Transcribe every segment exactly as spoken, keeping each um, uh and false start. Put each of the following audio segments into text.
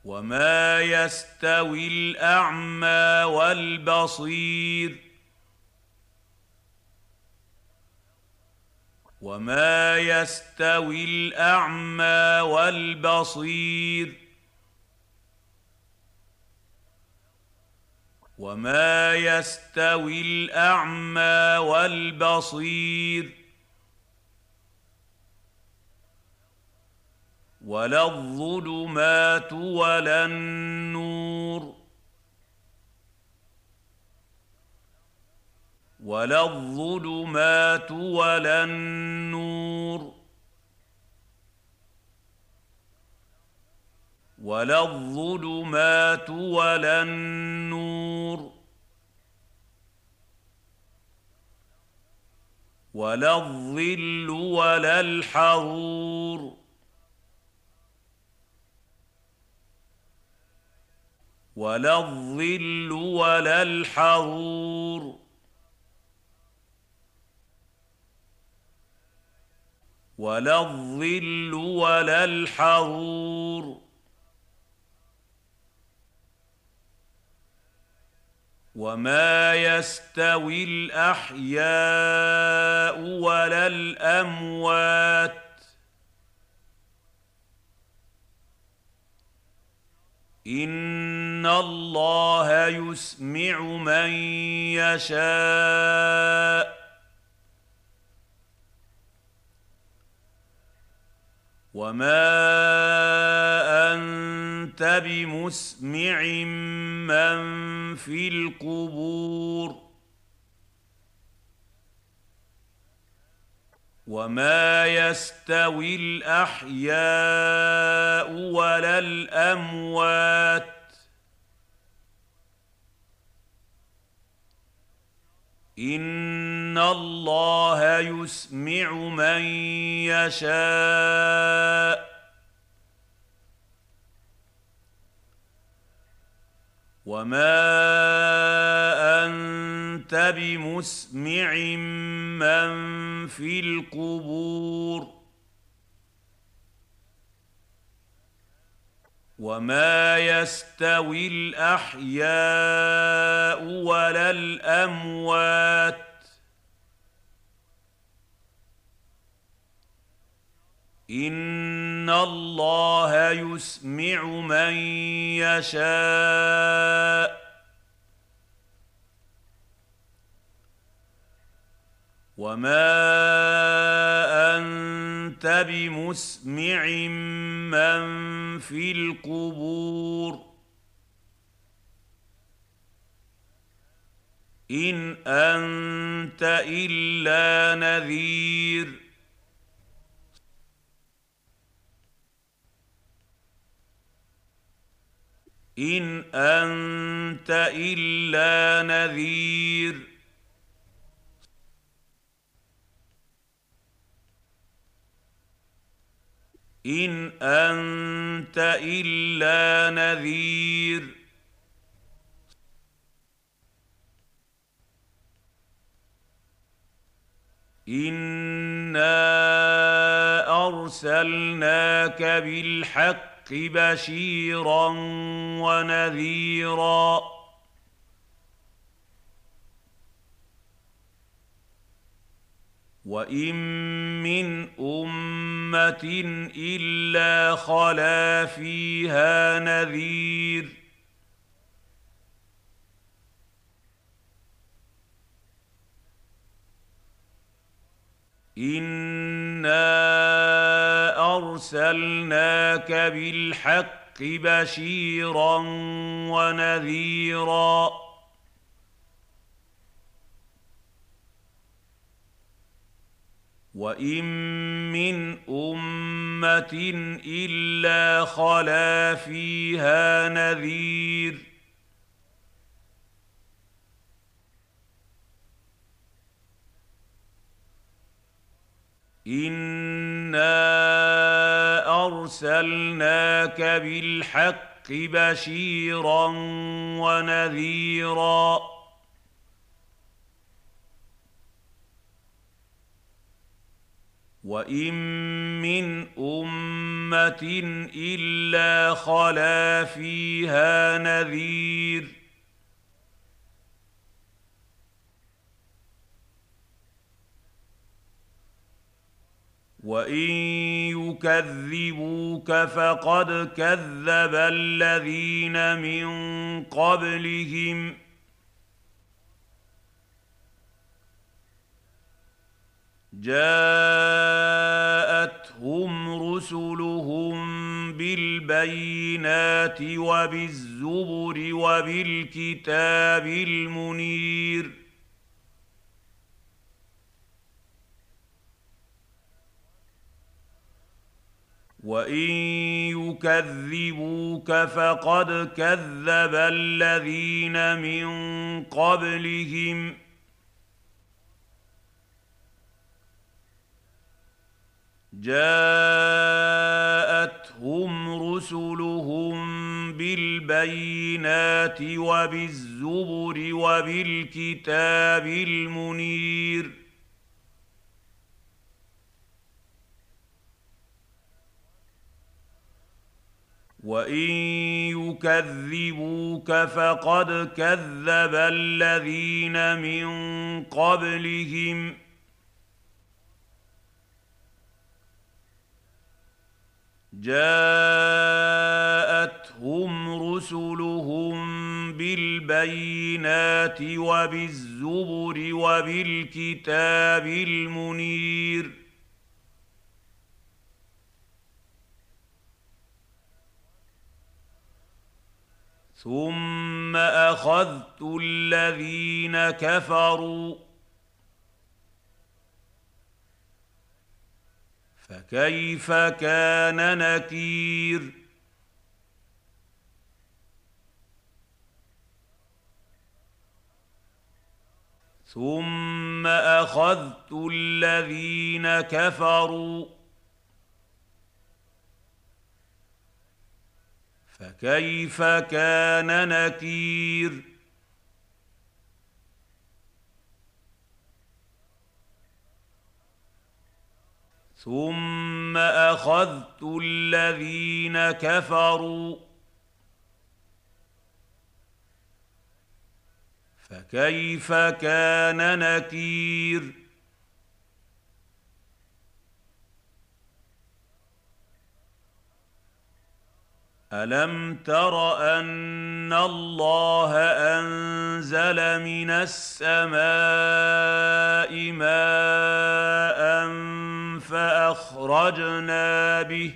وما يستوي الأعمى والبصير وما يستوي الأعمى والبصير وما يستوي الأعمى والبصير ولا الظلمات ولا النور ولا الظلمات ولا النور ولا الظلمات ولا النور ولا الظل ولا الحرور ولا الظل ولا الحرور ولا الظل ولا الحرور وما يستوي الأحياء ولا الأموات إن الله يسمع من يشاء وما أنت بمسمع من في القبور وما يستوي الأحياء ولا الأموات إن الله يسمع من يشاء وما أنت بمسمع من في القبور وما يستوي الأحياء ولا الأموات إن الله يسمع من يشاء وما أنت بمسمع من في القبور إن أنت إلا نذير إن أنت إلا نذير إن أنت إلا نذير إنا أرسلناك بالحق بشيرا ونذيرا وإن من أمة إلا خلا فيها نذير إنا أرسلناك بالحق بشيرا ونذيرا وإن من أمة إلا خلا فيها نذير إنا أرسلناك بالحق بشيرا ونذيرا وان من امه الا خلا فيها نذير وان يكذبوك فقد كذب الذين من قبلهم جاءتهم رسلهم بالبينات وبالزبر وبالكتاب المنير وان يكذبوك فقد كذب الذين من قبلهم جاءتهم رسلهم بالبينات وبالزبر وبالكتاب المنير وان يكذبوك فقد كذب الذين من قبلهم جاءتهم رسلهم بالبينات وبالزبر وبالكتاب المنير ثم اخذت الذين كفروا فكيف كان نكير ثم اخذت الذين كفروا فكيف كان نكير ثم اخذت الذين كفروا فكيف كان نكير الم تر ان الله انزل من السماء ماء فاخرجنا به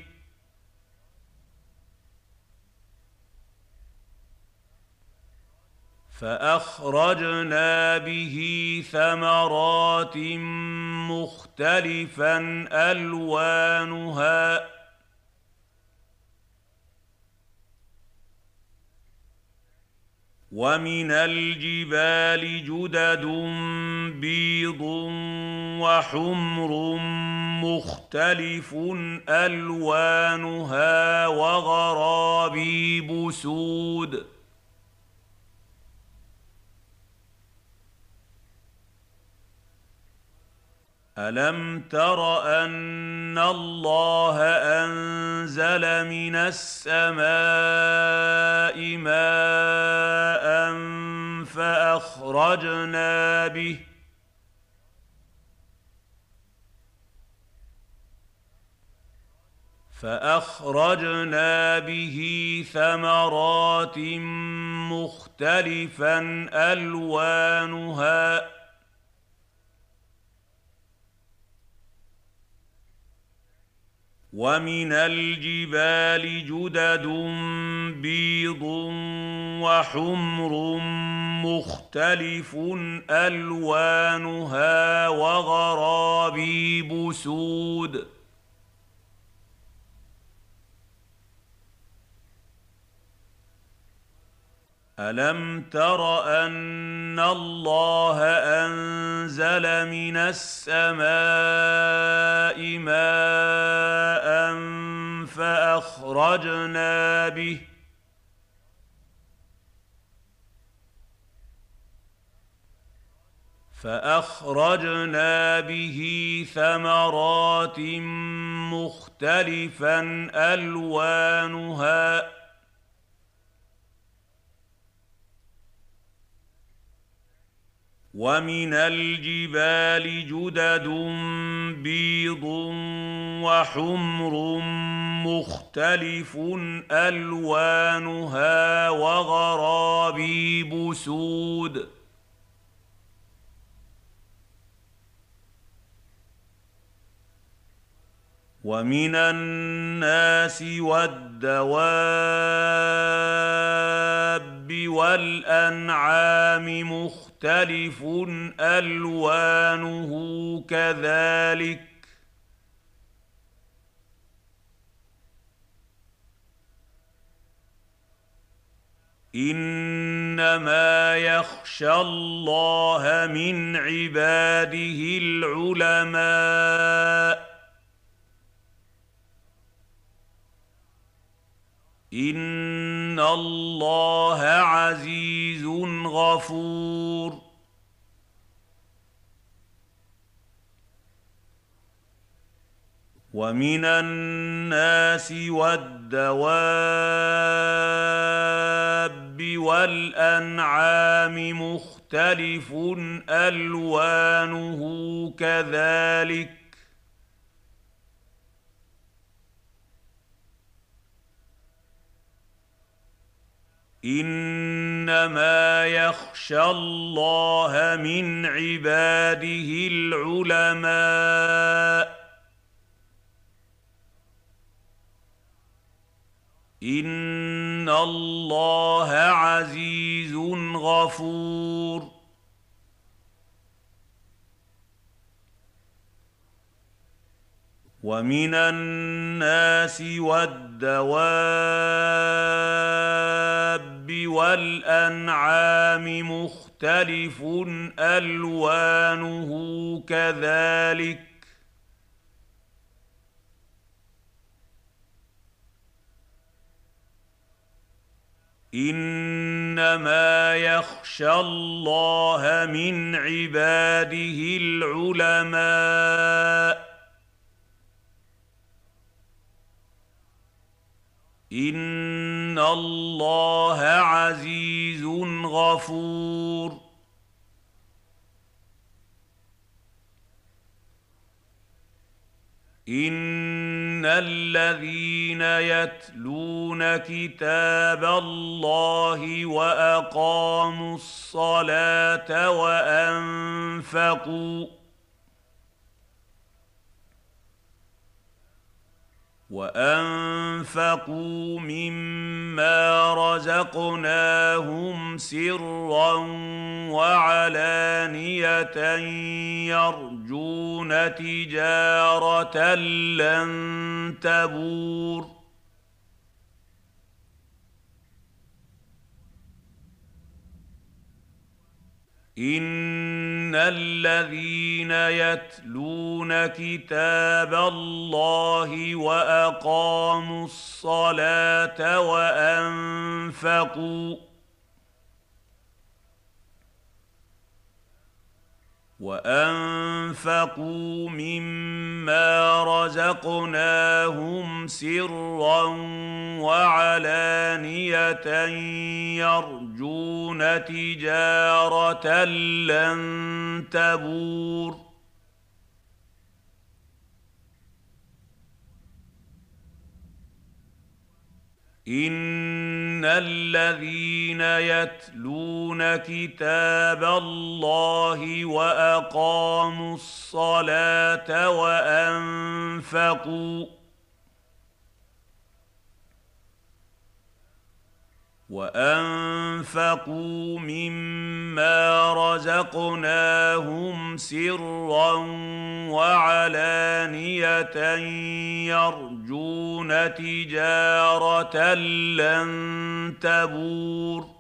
فأخرجنا به ثمرات مختلفا ألوانها ومن الجبال جدد بيض وحمر مختلف ألوانها وغرابيب سود ألم تر أن الله أنزل من السماء ماء فأخرجنا به فأخرجنا به ثمرات مختلفا ألوانها ومن الجبال جدد بيض وحمر مختلف ألوانها وغرابيب سود ألم تر أن الله أنزل من السماء ماء فأخرجنا به فاخرجنا به ثمرات مختلفا الوانها ومن الجبال جدد بيض وحمر مختلف الوانها وغرابيب سود ومن الناس والدواب والأنعام مختلف ألوانه كذلك إنما يخشى الله من عباده العلماء إن الله عزيز غفور ومن الناس والدواب والأنعام مختلف ألوانه كذلك إنما يخشى الله من عباده العلماء إن الله عزيز غفور ومن الناس والدواب والأنعام مختلف ألوانه كذلك إنما يخشى الله من عباده العلماء إن الله عزيز غفور إن الذين يتلون كتاب الله وأقاموا الصلاة وأنفقوا وأنفقوا مما رزقناهم سرا وعلانية يرجون تجارة لن تبور إن الذين يتلون كتاب الله وأقاموا الصلاة وأنفقوا وأنفقوا مما رزقناهم سرا وعلانية يرجون تجارة لن تبور إن الذين يتلون كتاب الله وأقاموا الصلاة وأنفقوا وأنفقوا مما رزقناهم سرا وعلانية يرجون تجارة لن تبور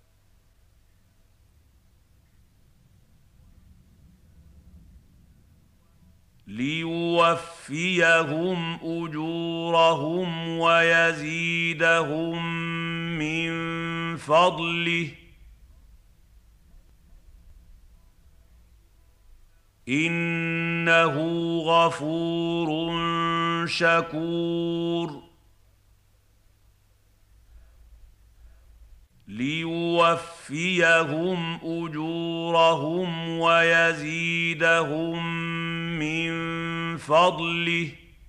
ليوفيهم أجورهم ويزيدهم من فضله إنه غفور شكور ليوفيهم أجورهم ويزيدهم من فضله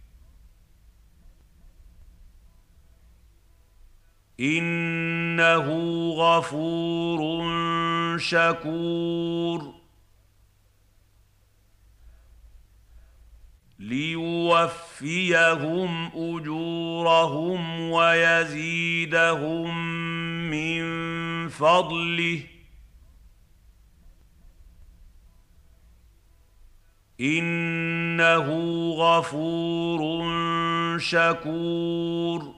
إنه غفور شكور ليوفيهم أجورهم ويزيدهم من فضله إنه غفور شكور